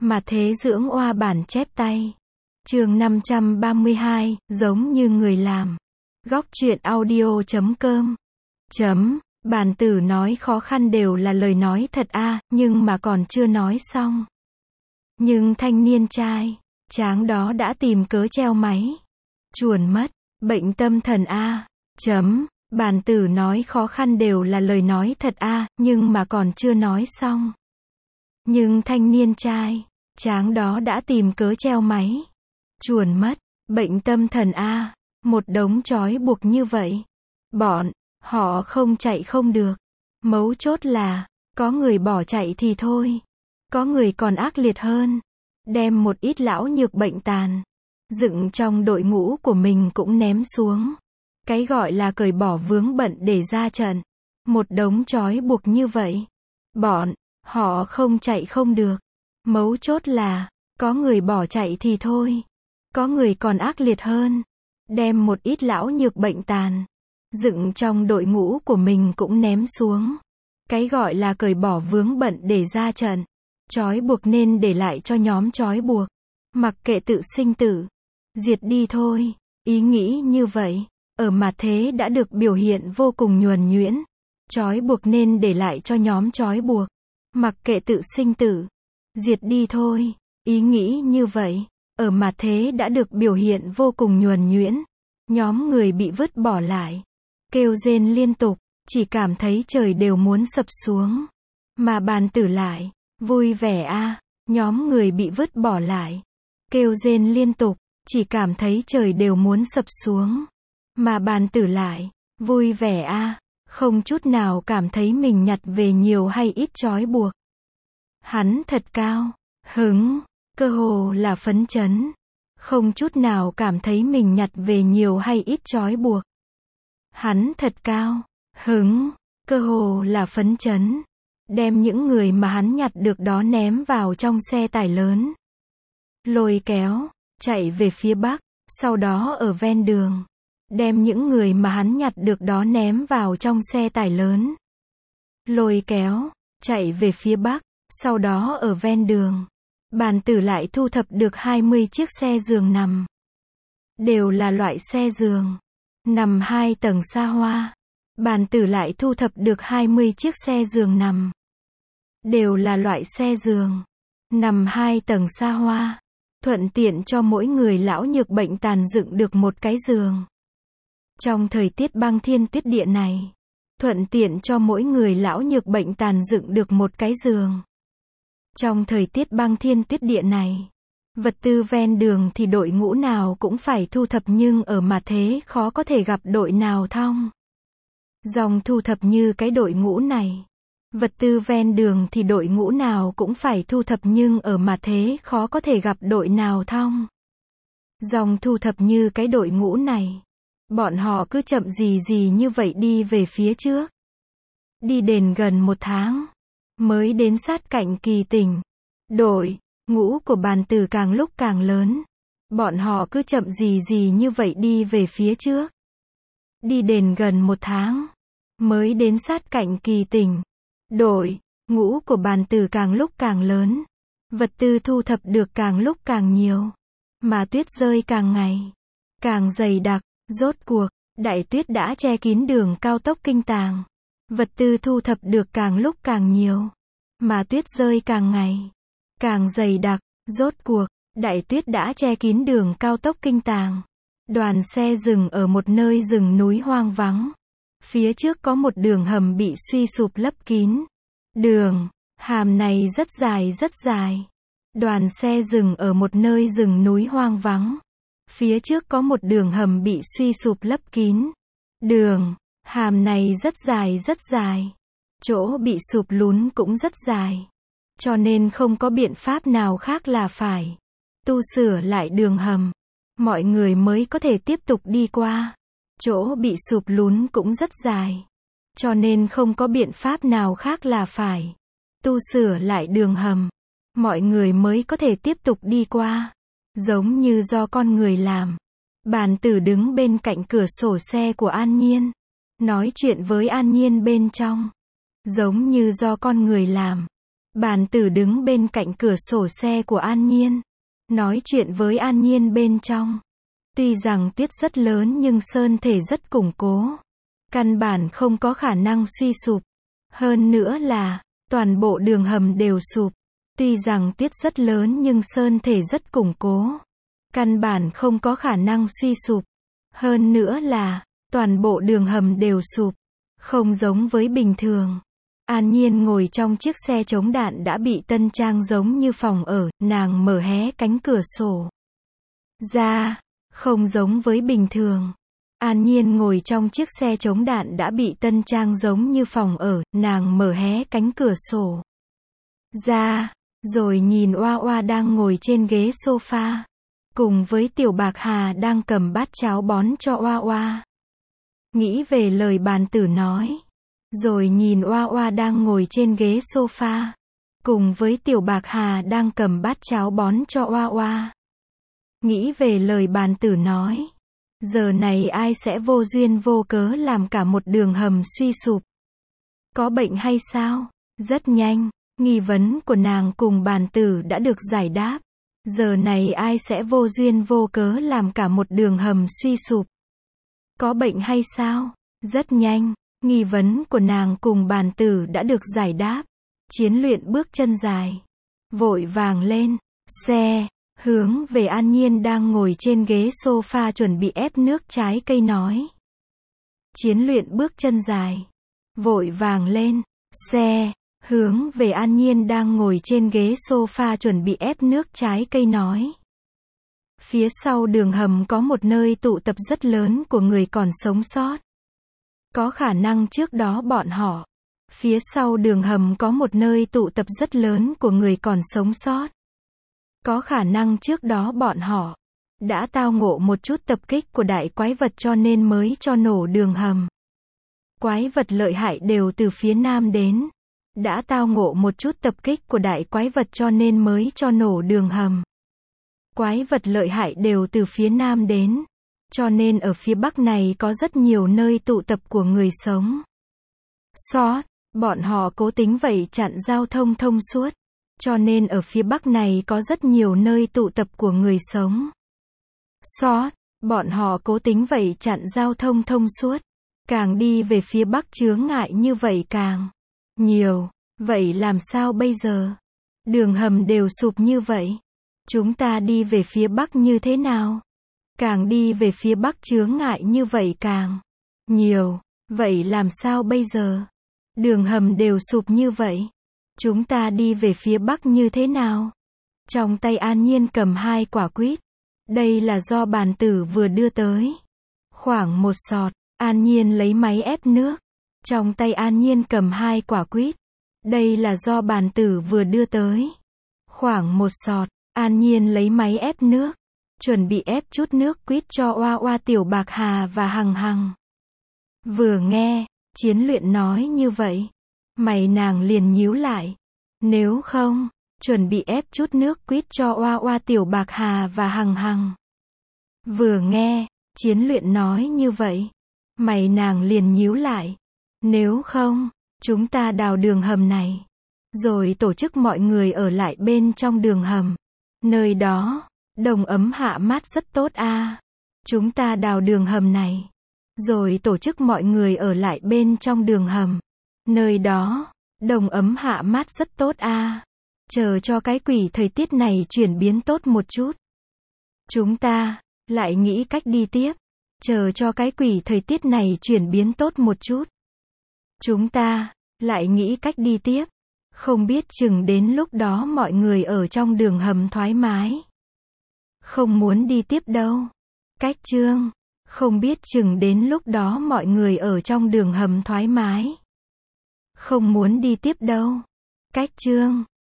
Mà thế dưỡng oa bản chép tay. Chương 532, giống như người làm. Góc truyện audio.com. Bàn tử nói khó khăn đều là lời nói thật a, nhưng mà còn chưa nói xong. Nhưng thanh niên trai tráng đó đã tìm cớ treo máy. Chuồn mất, bệnh tâm thần a. Bàn tử nói khó khăn đều là lời nói thật a, nhưng mà còn chưa nói xong. Nhưng thanh niên trai tráng đó đã tìm cớ treo máy. Chuồn mất, bệnh tâm thần a. Một đống trói buộc như vậy. Bọn họ không chạy không được. Mấu chốt là, có người bỏ chạy thì thôi. Có người còn ác liệt hơn. Đem một ít lão nhược bệnh tàn dựng trong đội ngũ của mình cũng ném xuống. Cái gọi là cởi bỏ vướng bận để ra trận. Một đống trói buộc như vậy. Bọn họ không chạy không được. Mấu chốt là, có người bỏ chạy thì thôi. Có người còn ác liệt hơn. Đem một ít lão nhược bệnh tàn dựng trong đội ngũ của mình cũng ném xuống. Cái gọi là cởi bỏ vướng bận để ra trận. Trói buộc nên để lại cho nhóm trói buộc. Mặc kệ tự sinh tử. Diệt đi thôi. Ý nghĩ như vậy, ở mặt thế đã được biểu hiện vô cùng nhuần nhuyễn. Trói buộc nên để lại cho nhóm trói buộc. Mặc kệ tự sinh tử. Diệt đi thôi. Ý nghĩ như vậy, ở mặt thế đã được biểu hiện vô cùng nhuần nhuyễn. Nhóm người bị vứt bỏ lại. Kêu rên liên tục, chỉ cảm thấy trời đều muốn sập xuống. Mà bàn tử lại, vui vẻ a. Nhóm người bị vứt bỏ lại. Kêu rên liên tục, chỉ cảm thấy trời đều muốn sập xuống. Mà bàn tử lại, vui vẻ a. Không chút nào cảm thấy mình nhặt về nhiều hay ít trói buộc. Hắn thật cao hứng, cơ hồ là phấn chấn. Không chút nào cảm thấy mình nhặt về nhiều hay ít trói buộc. Hắn thật cao hứng, cơ hồ là phấn chấn. Đem những người mà hắn nhặt được đó ném vào trong xe tải lớn. Lôi kéo, chạy về phía bắc, sau đó ở ven đường. Đem những người mà hắn nhặt được đó ném vào trong xe tải lớn. Lôi kéo, chạy về phía bắc, sau đó ở ven đường. Bàn tử lại thu thập được 20 chiếc xe giường nằm. Đều là loại xe giường nằm 2 tầng xa hoa. Bàn tử lại thu thập được 20 chiếc xe giường nằm. Đều là loại xe giường nằm 2 tầng xa hoa. Thuận tiện cho mỗi người lão nhược bệnh tàn dựng được một cái giường. Trong thời tiết băng thiên tuyết địa này, thuận tiện cho mỗi người lão nhược bệnh tàn dựng được một cái giường. Trong thời tiết băng thiên tuyết địa này, vật tư ven đường thì đội ngũ nào cũng phải thu thập, nhưng ở mặt thế khó có thể gặp đội nào thong dòng thu thập như cái đội ngũ này. Vật tư ven đường thì đội ngũ nào cũng phải thu thập, nhưng ở mặt thế khó có thể gặp đội nào thong dòng thu thập như cái đội ngũ này. Bọn họ cứ chậm gì như vậy đi về phía trước. Đi đền gần 1 tháng, mới đến sát cạnh Kỳ Tỉnh. Đội ngũ của bàn tử càng lúc càng lớn. Bọn họ cứ chậm gì như vậy đi về phía trước. Đi đền gần 1 tháng, mới đến sát cạnh Kỳ Tỉnh. Đội ngũ của bàn tử càng lúc càng lớn. Vật tư thu thập được càng lúc càng nhiều. Mà tuyết rơi càng ngày càng dày đặc. Rốt cuộc, đại tuyết đã che kín đường cao tốc Kinh Tàng. Vật tư thu thập được càng lúc càng nhiều. Mà tuyết rơi càng ngày càng dày đặc. Rốt cuộc, đại tuyết đã che kín đường cao tốc Kinh Tàng. Đoàn xe dừng ở một nơi rừng núi hoang vắng. Phía trước có một đường hầm bị suy sụp lấp kín. Đường hàm này rất dài rất dài. Đoàn xe dừng ở một nơi rừng núi hoang vắng. Phía trước có một đường hầm bị suy sụp lấp kín. Đường hàm này rất dài rất dài. Chỗ bị sụp lún cũng rất dài. Cho nên không có biện pháp nào khác là phải tu sửa lại đường hầm. Mọi người mới có thể tiếp tục đi qua. Chỗ bị sụp lún cũng rất dài. Cho nên không có biện pháp nào khác là phải tu sửa lại đường hầm. Mọi người mới có thể tiếp tục đi qua. Giống như do con người làm. Bàn tử đứng bên cạnh cửa sổ xe của An Nhiên. Nói chuyện với An Nhiên bên trong. Giống như do con người làm. Bàn tử đứng bên cạnh cửa sổ xe của An Nhiên, nói chuyện với An Nhiên bên trong. Tuy rằng tuyết rất lớn nhưng sơn thể rất củng cố, căn bản không có khả năng suy sụp. Hơn nữa là, toàn bộ đường hầm đều sụp. Tuy rằng tuyết rất lớn nhưng sơn thể rất củng cố, căn bản không có khả năng suy sụp. Hơn nữa là, toàn bộ đường hầm đều sụp, không giống với bình thường. An Nhiên ngồi trong chiếc xe chống đạn đã bị tân trang giống như phòng ở, nàng mở hé cánh cửa sổ ra, không giống với bình thường. An Nhiên ngồi trong chiếc xe chống đạn đã bị tân trang giống như phòng ở, nàng mở hé cánh cửa sổ ra, rồi nhìn Oa Oa đang ngồi trên ghế sofa, cùng với Tiểu Bạc Hà đang cầm bát cháo bón cho Oa Oa. Nghĩ về lời bàn tử nói, rồi nhìn Oa Oa đang ngồi trên ghế sofa, cùng với Tiểu Bạc Hà đang cầm bát cháo bón cho Oa Oa. Nghĩ về lời bàn tử nói, giờ này ai sẽ vô duyên vô cớ làm cả một đường hầm suy sụp? Có bệnh hay sao? Rất nhanh, nghi vấn của nàng cùng bàn tử đã được giải đáp. Giờ này ai sẽ vô duyên vô cớ làm cả một đường hầm suy sụp? Có bệnh hay sao? Rất nhanh, nghi vấn của nàng cùng bàn tử đã được giải đáp. Chiến luyện bước chân dài, vội vàng lên xe, hướng về An Nhiên đang ngồi trên ghế sofa chuẩn bị ép nước trái cây nói. Chiến luyện bước chân dài, vội vàng lên xe, hướng về An Nhiên đang ngồi trên ghế sofa chuẩn bị ép nước trái cây nói. Phía sau đường hầm có một nơi tụ tập rất lớn của người còn sống sót. Có khả năng trước đó bọn họ. Phía sau đường hầm có một nơi tụ tập rất lớn của người còn sống sót. Có khả năng trước đó bọn họ đã tao ngộ một chút tập kích của đại quái vật cho nên mới cho nổ đường hầm. Quái vật lợi hại đều từ phía nam đến. Đã tao ngộ một chút tập kích của đại quái vật cho nên mới cho nổ đường hầm. Quái vật lợi hại đều từ phía nam đến. Cho nên ở phía bắc này có rất nhiều nơi tụ tập của người sống sót. Bọn họ cố tính vậy chặn giao thông thông suốt. Cho nên ở phía bắc này có rất nhiều nơi tụ tập của người sống sót. Bọn họ cố tính vậy chặn giao thông thông suốt. Càng đi về phía bắc chướng ngại như vậy càng nhiều. Vậy làm sao bây giờ? Đường hầm đều sụp như vậy. Chúng ta đi về phía bắc như thế nào? Càng đi về phía bắc chướng ngại như vậy càng nhiều. Vậy làm sao bây giờ? Đường hầm đều sụp như vậy. Chúng ta đi về phía bắc như thế nào? Trong tay An Nhiên cầm 2 quả quýt. Đây là do bàn tử vừa đưa tới. Khoảng 1 sọt, An Nhiên lấy máy ép nước. Trong tay An Nhiên cầm 2 quả quýt. Đây là do bàn tử vừa đưa tới. Khoảng 1 sọt, An Nhiên lấy máy ép nước. Chuẩn bị ép chút nước quýt cho Oa Oa, Tiểu Bạc Hà và Hằng Hằng. Vừa nghe Chiến luyện nói như vậy, mày nàng liền nhíu lại. Nếu không, chuẩn bị ép chút nước quýt cho Oa Oa, Tiểu Bạc Hà và Hằng Hằng. Vừa nghe Chiến luyện nói như vậy, mày nàng liền nhíu lại. Nếu không, chúng ta đào đường hầm này, rồi tổ chức mọi người ở lại bên trong đường hầm. Nơi đó, đồng ấm hạ mát rất tốt a. Chúng ta đào đường hầm này, rồi tổ chức mọi người ở lại bên trong đường hầm. Nơi đó, đồng ấm hạ mát rất tốt a. Chờ cho cái quỷ thời tiết này chuyển biến tốt một chút. Chúng ta lại nghĩ cách đi tiếp. Chờ cho cái quỷ thời tiết này chuyển biến tốt một chút. Chúng ta lại nghĩ cách đi tiếp. Không biết chừng đến lúc đó mọi người ở trong đường hầm thoải mái. Không muốn đi tiếp đâu. Cách chương. Không biết chừng đến lúc đó mọi người ở trong đường hầm thoải mái. Không muốn đi tiếp đâu. Cách chương.